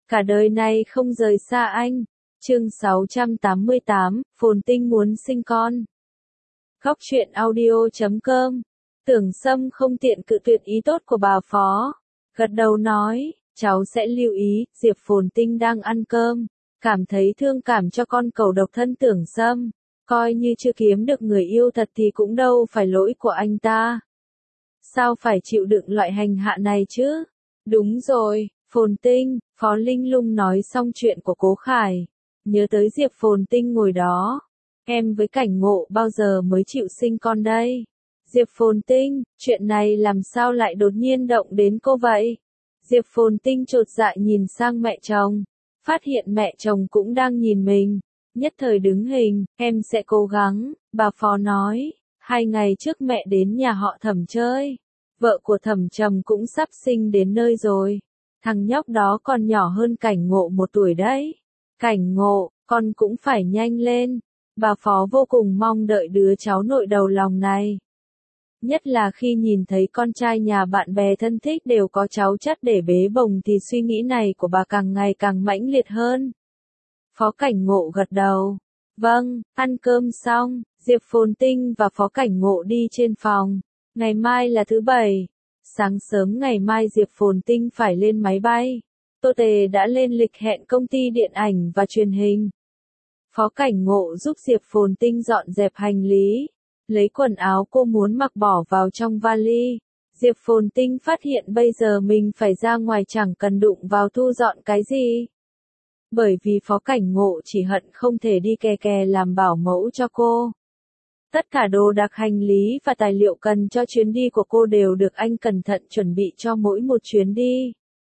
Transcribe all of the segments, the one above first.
cả đời này không rời xa anh. Chương 688, Phồn Tinh muốn sinh con. Góc truyện audio.com. Tưởng Sâm không tiện cự tuyệt ý tốt của bà Phó. Gật đầu nói, cháu sẽ lưu ý. Diệp Phồn Tinh đang ăn cơm, cảm thấy thương cảm cho con cầu độc thân Tưởng Sâm. Coi như chưa kiếm được người yêu thật thì cũng đâu phải lỗi của anh ta. Sao phải chịu đựng loại hành hạ này chứ? Đúng rồi, Phồn Tinh, Phó Linh Lung nói xong chuyện của Cố Khải. Nhớ tới Diệp Phồn Tinh ngồi đó. Em với Cảnh Ngộ bao giờ mới chịu sinh con đây? Diệp Phồn Tinh, chuyện này làm sao lại đột nhiên động đến cô vậy? Diệp Phồn Tinh chột dạ nhìn sang mẹ chồng. Phát hiện mẹ chồng cũng đang nhìn mình. Nhất thời đứng hình, em sẽ cố gắng, bà Phó nói. 2 ngày trước mẹ đến nhà họ Thẩm chơi. Vợ của Thẩm Trầm cũng sắp sinh đến nơi rồi. Thằng nhóc đó còn nhỏ hơn Cảnh Ngộ 1 tuổi đấy. Cảnh Ngộ, con cũng phải nhanh lên. Bà Phó vô cùng mong đợi đứa cháu nội đầu lòng này. Nhất là khi nhìn thấy con trai nhà bạn bè thân thích đều có cháu chắt để bế bồng thì suy nghĩ này của bà càng ngày càng mãnh liệt hơn. Phó Cảnh Ngộ gật đầu. Vâng, ăn cơm xong, Diệp Phồn Tinh và Phó Cảnh Ngộ đi trên phòng. Ngày mai là thứ Bảy. Sáng sớm ngày mai Diệp Phồn Tinh phải lên máy bay. Tô Tề đã lên lịch hẹn công ty điện ảnh và truyền hình. Phó Cảnh Ngộ giúp Diệp Phồn Tinh dọn dẹp hành lý. Lấy quần áo cô muốn mặc bỏ vào trong vali. Diệp Phồn Tinh phát hiện bây giờ mình phải ra ngoài chẳng cần đụng vào thu dọn cái gì. Bởi vì Phó Cảnh Ngộ chỉ hận không thể đi kè kè làm bảo mẫu cho cô. Tất cả đồ đạc hành lý và tài liệu cần cho chuyến đi của cô đều được anh cẩn thận chuẩn bị cho mỗi một chuyến đi.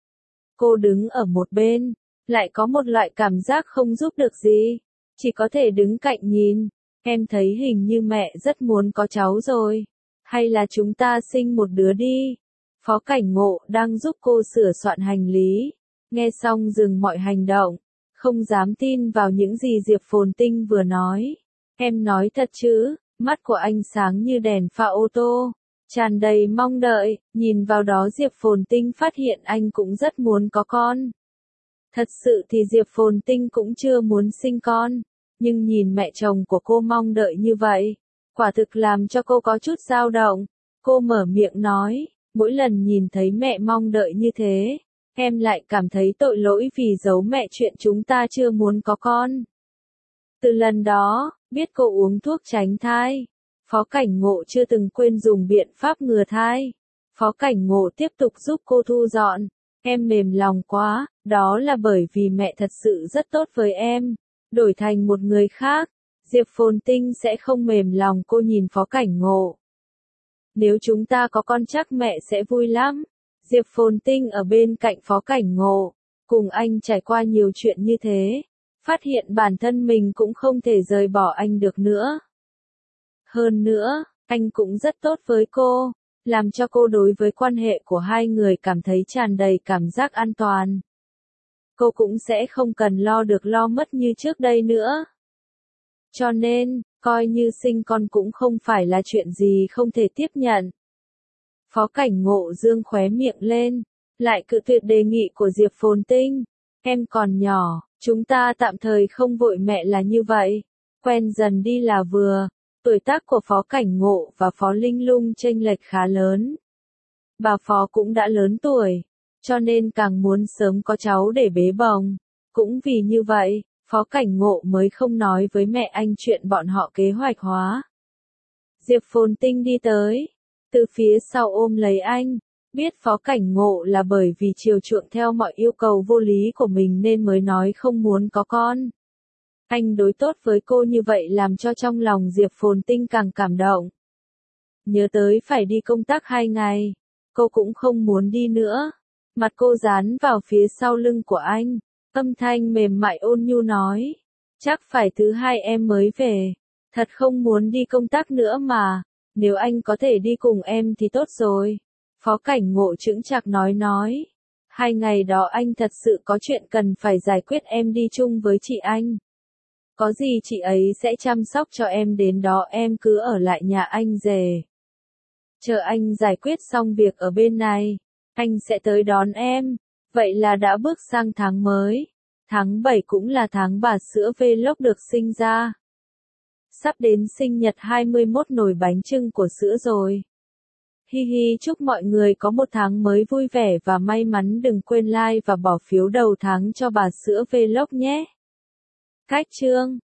Cô đứng ở một bên, lại có một loại cảm giác không giúp được gì, chỉ có thể đứng cạnh nhìn. Em thấy hình như mẹ rất muốn có cháu rồi, hay là chúng ta sinh một đứa đi. Phó Cảnh Ngộ đang giúp cô sửa soạn hành lý, nghe xong dừng mọi hành động, không dám tin vào những gì Diệp Phồn Tinh vừa nói. Em nói thật chứ? Mắt của anh sáng như đèn pha ô tô, tràn đầy mong đợi. Nhìn vào đó Diệp Phồn Tinh phát hiện anh cũng rất muốn có con. Thật sự thì Diệp Phồn Tinh cũng chưa muốn sinh con, nhưng nhìn mẹ chồng của cô mong đợi như vậy, quả thực làm cho cô có chút dao động. Cô mở miệng nói, mỗi lần nhìn thấy mẹ mong đợi như thế, em lại cảm thấy tội lỗi vì giấu mẹ chuyện chúng ta chưa muốn có con. Từ lần đó, biết cô uống thuốc tránh thai, Phó Cảnh Ngộ chưa từng quên dùng biện pháp ngừa thai. Phó Cảnh Ngộ tiếp tục giúp cô thu dọn. Em mềm lòng quá, đó là bởi vì mẹ thật sự rất tốt với em. Đổi thành một người khác, Diệp Phồn Tinh sẽ không mềm lòng. Cô nhìn Phó Cảnh Ngộ. Nếu chúng ta có con chắc mẹ sẽ vui lắm. Diệp Phồn Tinh ở bên cạnh Phó Cảnh Ngộ, cùng anh trải qua nhiều chuyện như thế. Phát hiện bản thân mình cũng không thể rời bỏ anh được nữa. Hơn nữa, anh cũng rất tốt với cô, làm cho cô đối với quan hệ của hai người cảm thấy tràn đầy cảm giác an toàn. Cô cũng sẽ không cần lo được lo mất như trước đây nữa. Cho nên, coi như sinh con cũng không phải là chuyện gì không thể tiếp nhận. Phó Cảnh Ngộ dương khóe miệng lên, lại cự tuyệt đề nghị của Diệp Phồn Tinh. Em còn nhỏ. Chúng ta tạm thời không vội, mẹ là như vậy. Quen dần đi là vừa. Tuổi tác của Phó Cảnh Ngộ và Phó Linh Lung chênh lệch khá lớn. Bà Phó cũng đã lớn tuổi, cho nên càng muốn sớm có cháu để bế bồng. Cũng vì như vậy, Phó Cảnh Ngộ mới không nói với mẹ anh chuyện bọn họ kế hoạch hóa. Diệp Phồn Tinh đi tới, từ phía sau ôm lấy anh. Biết Phó Cảnh Ngộ là bởi vì chiều chuộng theo mọi yêu cầu vô lý của mình nên mới nói không muốn có con. Anh đối tốt với cô như vậy làm cho trong lòng Diệp Phồn Tinh càng cảm động. Nhớ tới phải đi công tác 2 ngày, cô cũng không muốn đi nữa. Mặt cô dán vào phía sau lưng của anh, âm thanh mềm mại ôn nhu nói. Chắc phải thứ 2 em mới về, thật không muốn đi công tác nữa mà, nếu anh có thể đi cùng em thì tốt rồi. Phó Cảnh Ngộ chững chạc nói. 2 ngày đó anh thật sự có chuyện cần phải giải quyết, em đi chung với chị anh. Có gì chị ấy sẽ chăm sóc cho em, đến đó em cứ ở lại nhà anh rể. Chờ anh giải quyết xong việc ở bên này, anh sẽ tới đón em. Vậy là đã bước sang tháng mới. Tháng 7 cũng là tháng bà sữa Vlog được sinh ra. Sắp đến sinh nhật 21 nồi bánh chưng của sữa rồi. Hi hi, chúc mọi người có một tháng mới vui vẻ và may mắn, đừng quên like và bỏ phiếu đầu tháng cho bà sữa Vlog nhé. Cách chương